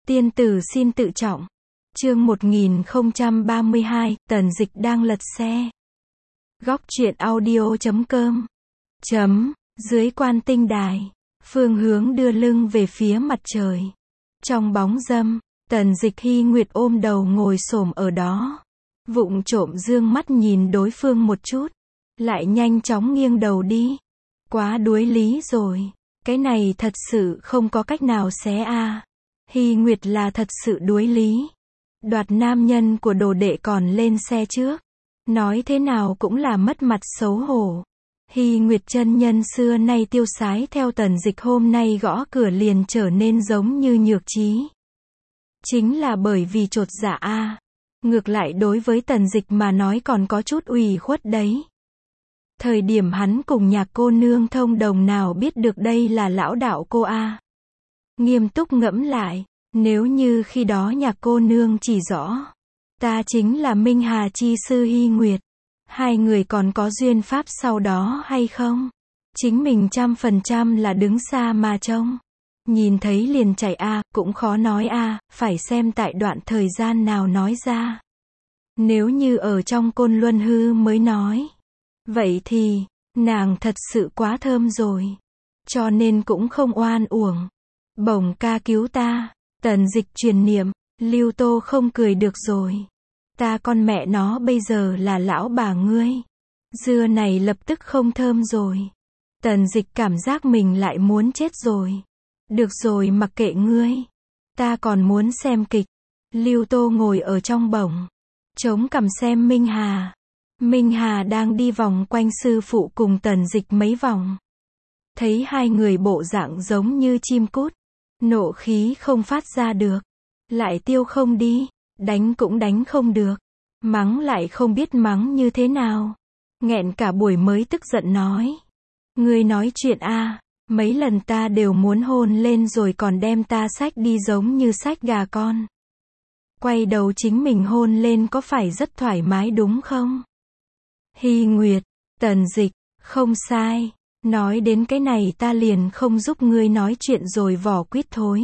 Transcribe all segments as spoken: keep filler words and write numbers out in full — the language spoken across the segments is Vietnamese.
Tiên tử xin tự trọng. Chương một nghìn không trăm ba mươi hai, Tần Dịch đang lật xe. Góc truyện audio chấm com. Chấm, dưới Quan Tinh Đài. Phương Hướng đưa lưng về phía mặt trời. Trong bóng râm, Tần Dịch Hy Nguyệt ôm đầu ngồi xổm ở đó. Vụng trộm dương mắt nhìn đối phương một chút. Lại nhanh chóng nghiêng đầu đi. Quá đuối lý rồi. Cái này thật sự không có cách nào xé a. À. Hy Nguyệt là thật sự đuối lý. Đoạt nam nhân của đồ đệ còn lên xe trước. Nói thế nào cũng là mất mặt xấu hổ. Hy Nguyệt chân nhân xưa nay tiêu sái theo Tần Dịch hôm nay gõ cửa liền trở nên giống như nhược trí. Chính là bởi vì chột dạ a. À. Ngược lại đối với Tần Dịch mà nói còn có chút ủy khuất đấy. Thời điểm hắn cùng Nhạc cô nương thông đồng nào biết được đây là lão đạo cô a. À. Nghiêm túc ngẫm lại, nếu như khi đó Nhạc cô nương chỉ rõ, ta chính là Minh Hà chi sư Hy Nguyệt, hai người còn có duyên pháp sau đó hay không? Chính mình trăm phần trăm là đứng xa mà trông. Nhìn thấy liền chạy a, à, cũng khó nói a, à, phải xem tại đoạn thời gian nào nói ra. Nếu như ở trong Côn Luân Hư mới nói, vậy thì, nàng thật sự quá thơm rồi. Cho nên cũng không oan uổng. Bổng ca cứu ta. Tần Dịch truyền niệm. Lưu Tô không cười được rồi. Ta con mẹ nó bây giờ là lão bà ngươi. Dưa này lập tức không thơm rồi. Tần Dịch cảm giác mình lại muốn chết rồi. Được rồi mặc kệ ngươi. Ta còn muốn xem kịch. Lưu Tô ngồi ở trong bổng. Chống cằm xem Minh Hà. Minh Hà đang đi vòng quanh sư phụ cùng Tần Dịch mấy vòng. Thấy hai người bộ dạng giống như chim cút. Nộ khí không phát ra được. Lại tiêu không đi. Đánh cũng đánh không được. Mắng lại không biết mắng như thế nào. Nghẹn cả buổi mới tức giận nói. Ngươi nói chuyện a, à, mấy lần ta đều muốn hôn lên rồi còn đem ta xách đi giống như xách gà con. Quay đầu chính mình hôn lên có phải rất thoải mái đúng không? Hy Nguyệt, Tần Dịch, không sai. Nói đến cái này ta liền không giúp ngươi nói chuyện rồi vỏ quýt thối.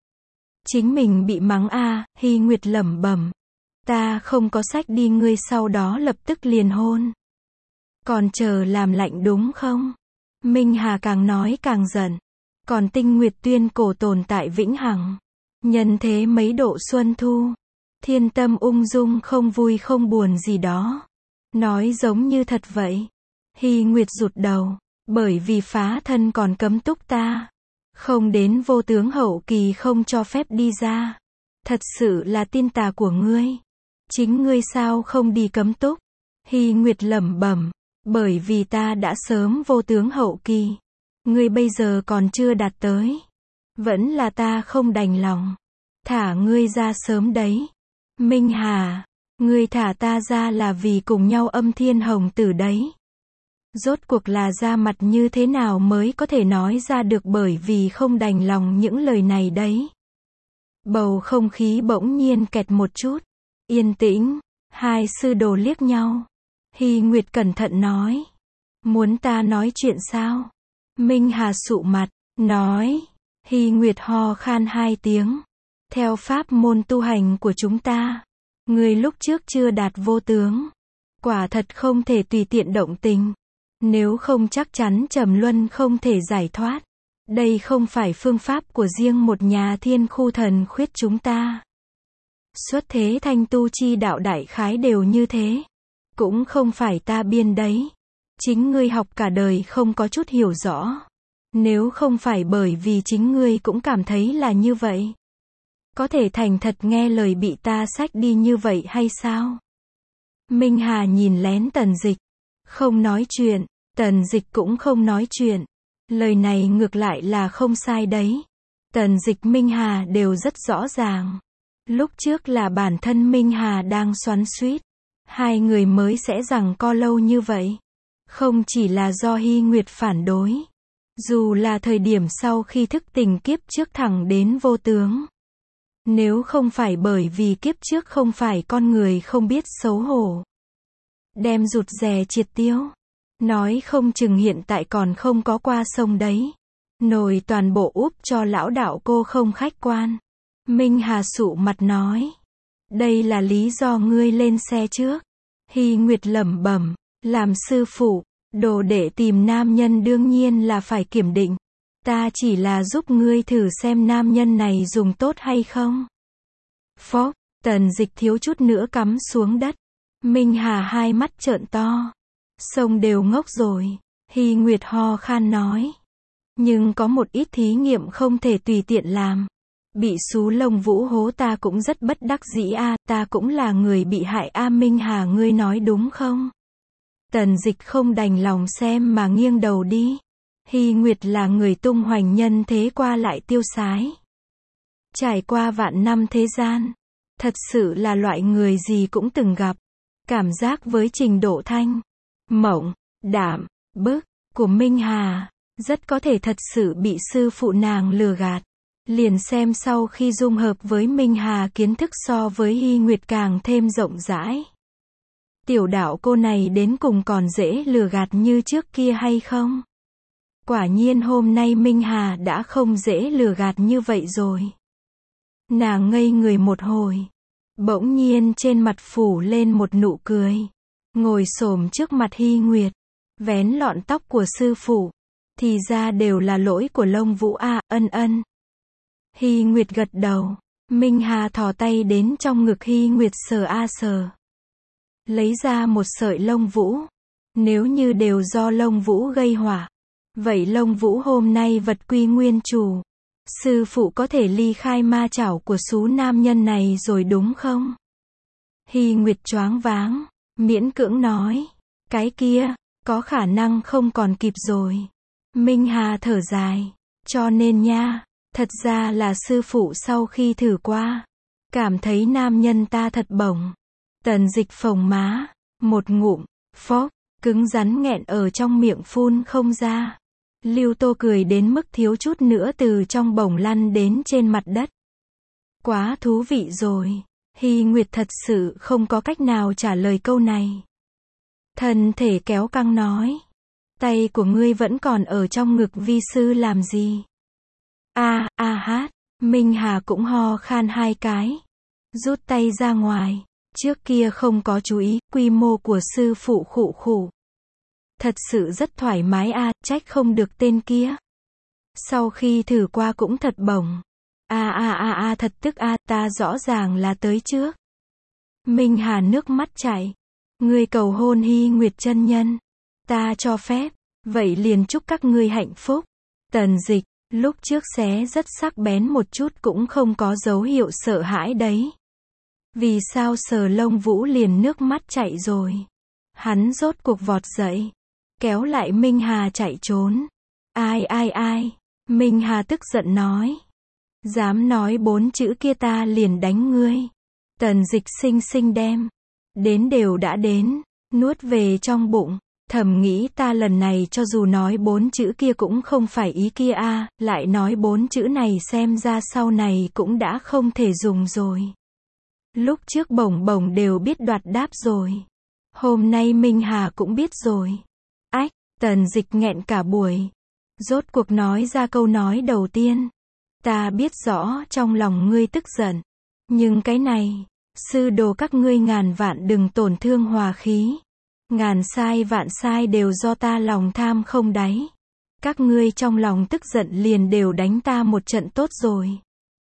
Chính mình bị mắng a, à, Hy Nguyệt lẩm bẩm. Ta không có sách đi ngươi sau đó lập tức liền hôn. Còn chờ làm lạnh đúng không? Minh Hà càng nói càng giận. Còn Tinh Nguyệt tuyên cổ tồn tại vĩnh hằng. Nhân thế mấy độ xuân thu. Thiên tâm ung dung không vui không buồn gì đó. Nói giống như thật vậy. Hy Nguyệt rụt đầu. Bởi vì phá thân còn cấm túc ta. Không đến vô tướng hậu kỳ không cho phép đi ra. Thật sự là tin tà của ngươi. Chính ngươi sao không đi cấm túc? Hy Nguyệt lẩm bẩm. Bởi vì ta đã sớm vô tướng hậu kỳ. Ngươi bây giờ còn chưa đạt tới. Vẫn là ta không đành lòng. Thả ngươi ra sớm đấy. Minh Hà. Ngươi thả ta ra là vì cùng nhau âm thiên hồng tử đấy. Rốt cuộc là ra mặt như thế nào mới có thể nói ra được bởi vì không đành lòng những lời này đấy. Bầu không khí bỗng nhiên kẹt một chút. Yên tĩnh. Hai sư đồ liếc nhau. Hy Nguyệt cẩn thận nói. Muốn ta nói chuyện sao? Minh Hà sụ mặt. Nói. Hy Nguyệt ho khan hai tiếng. Theo pháp môn tu hành của chúng ta. Người lúc trước chưa đạt vô tướng. Quả thật không thể tùy tiện động tình. Nếu không chắc chắn trầm luân không thể giải thoát. Đây không phải phương pháp của riêng một nhà thiên khu thần khuyết chúng ta. Xuất thế thanh tu chi đạo đại khái đều như thế. Cũng không phải ta biên đấy. Chính ngươi học cả đời không có chút hiểu rõ. Nếu không phải bởi vì chính ngươi cũng cảm thấy là như vậy. Có thể thành thật nghe lời bị ta xách đi như vậy hay sao? Minh Hà nhìn lén Tần Dịch. Không nói chuyện. Tần Dịch cũng không nói chuyện. Lời này ngược lại là không sai đấy. Tần Dịch Minh Hà đều rất rõ ràng. Lúc trước là bản thân Minh Hà đang xoắn xuýt. Hai người mới sẽ giằng co lâu như vậy. Không chỉ là do Hy Nguyệt phản đối. Dù là thời điểm sau khi thức tỉnh kiếp trước thẳng đến vô tướng. Nếu không phải bởi vì kiếp trước không phải con người không biết xấu hổ. Đem rụt rè triệt tiêu. Nói không chừng hiện tại còn không có qua sông đấy. Nồi toàn bộ úp cho lão đạo cô không khách quan. Minh Hà sụ mặt nói. Đây là lý do ngươi lên xe trước. Hy Nguyệt lẩm bẩm, làm sư phụ, đồ đệ tìm nam nhân đương nhiên là phải kiểm định. Ta chỉ là giúp ngươi thử xem nam nhân này dùng tốt hay không. Phốc, Tần Dịch thiếu chút nữa cắm xuống đất. Minh Hà hai mắt trợn to. Sông đều ngốc rồi. Hy Nguyệt ho khan nói. Nhưng có một ít thí nghiệm không thể tùy tiện làm. Bị xú lông vũ hố ta cũng rất bất đắc dĩ a, ta cũng là người bị hại a. Minh Hà ngươi nói đúng không? Tần Dịch không đành lòng xem mà nghiêng đầu đi. Hy Nguyệt là người tung hoành nhân thế qua lại tiêu sái. Trải qua vạn năm thế gian. Thật sự là loại người gì cũng từng gặp. Cảm giác với trình độ thanh, mộng, đảm, bức của Minh Hà, rất có thể thật sự bị sư phụ nàng lừa gạt. Liền xem sau khi dung hợp với Minh Hà kiến thức so với Hy Nguyệt càng thêm rộng rãi. Tiểu đạo cô này đến cùng còn dễ lừa gạt như trước kia hay không? Quả nhiên hôm nay Minh Hà đã không dễ lừa gạt như vậy rồi. Nàng ngây người một hồi. Bỗng nhiên trên mặt phủ lên một nụ cười. Ngồi xổm trước mặt Hy Nguyệt. Vén lọn tóc của sư phụ. Thì ra đều là lỗi của lông vũ a, ân ân. Hy Nguyệt gật đầu. Minh Hà thò tay đến trong ngực Hy Nguyệt sờ a sờ. Lấy ra một sợi lông vũ. Nếu như đều do lông vũ gây họa. Vậy lông vũ hôm nay vật quy nguyên chủ. Sư phụ có thể ly khai ma chảo của xú nam nhân này rồi đúng không? Hy Nguyệt choáng váng, miễn cưỡng nói. Cái kia, có khả năng không còn kịp rồi. Minh Hà thở dài. Cho nên nha, thật ra là sư phụ sau khi thử qua. Cảm thấy nam nhân ta thật bổng. Tần Dịch phồng má. Một ngụm, phốc, cứng rắn nghẹn ở trong miệng phun không ra. Lưu Tô cười đến mức thiếu chút nữa từ trong bổng lăn đến trên mặt đất. Quá thú vị rồi. Hy Nguyệt thật sự không có cách nào trả lời câu này. Thân thể kéo căng nói. Tay của ngươi vẫn còn ở trong ngực vi sư làm gì? A, a hát. Minh Hà cũng ho khan hai cái. Rút tay ra ngoài. Trước kia không có chú ý, quy mô của sư phụ khụ khụ. Thật sự rất thoải mái a, à, trách không được tên kia. Sau khi thử qua cũng thật bổng. A a a a thật tức a, à, ta rõ ràng là tới trước. Minh Hà nước mắt chảy. Ngươi cầu hôn Hy Nguyệt chân nhân. Ta cho phép. Vậy liền chúc các ngươi hạnh phúc. Tần Dịch, lúc trước xé rất sắc bén một chút cũng không có dấu hiệu sợ hãi đấy. Vì sao sờ lông vũ liền nước mắt chảy rồi. Hắn rốt cuộc vọt dậy. Kéo lại Minh Hà chạy trốn. Ai ai ai. Minh Hà tức giận nói. Dám nói bốn chữ kia ta liền đánh ngươi. Tần Dịch xinh xinh đem. Đến đều đã đến. Nuốt về trong bụng. Thầm nghĩ ta lần này cho dù nói bốn chữ kia cũng không phải ý kia a, à, lại nói bốn chữ này xem ra sau này cũng đã không thể dùng rồi. Lúc trước bổng bổng đều biết đoạt đáp rồi. Hôm nay Minh Hà cũng biết rồi. Ách, Tần Dịch nghẹn cả buổi. Rốt cuộc nói ra câu nói đầu tiên. Ta biết rõ trong lòng ngươi tức giận. Nhưng cái này, sư đồ các ngươi ngàn vạn đừng tổn thương hòa khí. Ngàn sai vạn sai đều do ta lòng tham không đáy. Các ngươi trong lòng tức giận liền đều đánh ta một trận tốt rồi.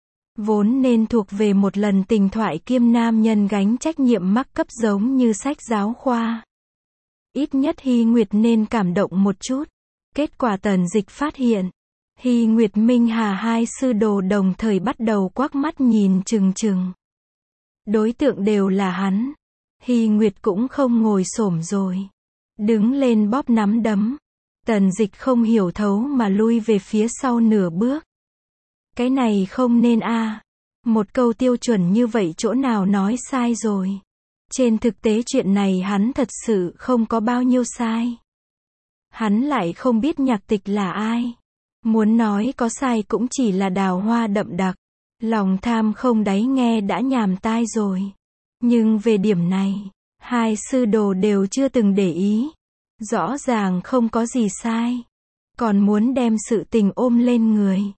Vốn nên thuộc về một lần tình thoại kiêm nam nhân gánh trách nhiệm mắc cấp giống như sách giáo khoa. Ít nhất Hy Nguyệt nên cảm động một chút. Kết quả Tần Dịch phát hiện. Hy Nguyệt Minh Hà hai sư đồ đồng thời bắt đầu quắc mắt nhìn chừng chừng. Đối tượng đều là hắn. Hy Nguyệt cũng không ngồi xổm rồi. Đứng lên bóp nắm đấm. Tần Dịch không hiểu thấu mà lui về phía sau nửa bước. Cái này không nên a. À. Một câu tiêu chuẩn như vậy chỗ nào nói sai rồi. Trên thực tế chuyện này hắn thật sự không có bao nhiêu sai. Hắn lại không biết nhạc tịch là ai. Muốn nói có sai cũng chỉ là đào hoa đậm đặc. Lòng tham không đáy nghe đã nhàm tai rồi. Nhưng về điểm này, hai sư đồ đều chưa từng để ý. Rõ ràng không có gì sai. Còn muốn đem sự tình ôm lên người.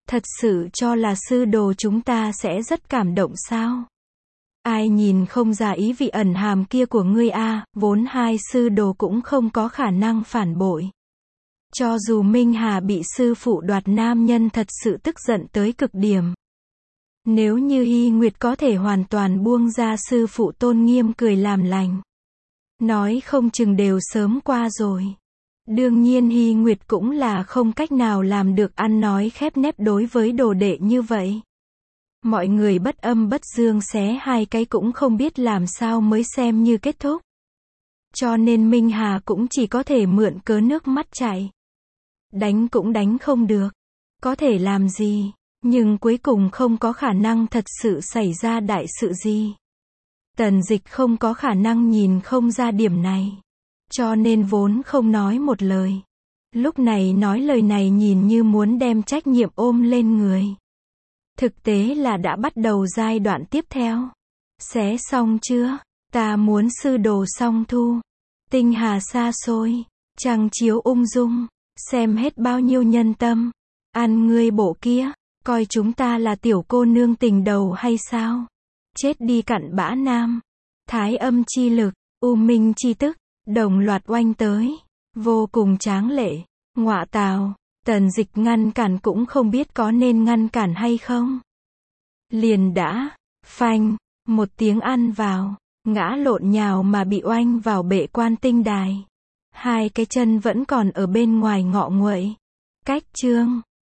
Thật sự cho là sư đồ chúng ta sẽ rất cảm động sao? Ai nhìn không ra ý vị ẩn hàm kia của ngươi a, vốn hai sư đồ cũng không có khả năng phản bội. Cho dù Minh Hà bị sư phụ đoạt nam nhân thật sự tức giận tới cực điểm. Nếu như Hy Nguyệt có thể hoàn toàn buông ra sư phụ tôn nghiêm cười làm lành. Nói không chừng đều sớm qua rồi. Đương nhiên Hy Nguyệt cũng là không cách nào làm được ăn nói khép nép đối với đồ đệ như vậy. Mọi người bất âm bất dương xé hai cái cũng không biết làm sao mới xem như kết thúc. Cho nên Minh Hà cũng chỉ có thể mượn cớ nước mắt chảy. Đánh cũng đánh không được. Có thể làm gì, nhưng cuối cùng không có khả năng thật sự xảy ra đại sự gì. Tần Dịch không có khả năng nhìn không ra điểm này. Cho nên vốn không nói một lời. Lúc này nói lời này nhìn như muốn đem trách nhiệm ôm lên người. Thực tế là đã bắt đầu giai đoạn tiếp theo. Xé xong chưa? Ta muốn sư đồ song thu. Tinh hà xa xôi. Trăng chiếu ung dung. Xem hết bao nhiêu nhân tâm. Ăn ngươi bộ kia. Coi chúng ta là tiểu cô nương tình đầu hay sao? Chết đi cặn bã nam. Thái âm chi lực. U minh chi tức. Đồng loạt oanh tới. Vô cùng tráng lệ. Ngọa tào. Tần Dịch ngăn cản cũng không biết có nên ngăn cản hay không. Liền đã. Phanh. Một tiếng ăn vào. Ngã lộn nhào mà bị oanh vào bệ quan tinh đài. Hai cái chân vẫn còn ở bên ngoài ngọ nguậy. Cách chương.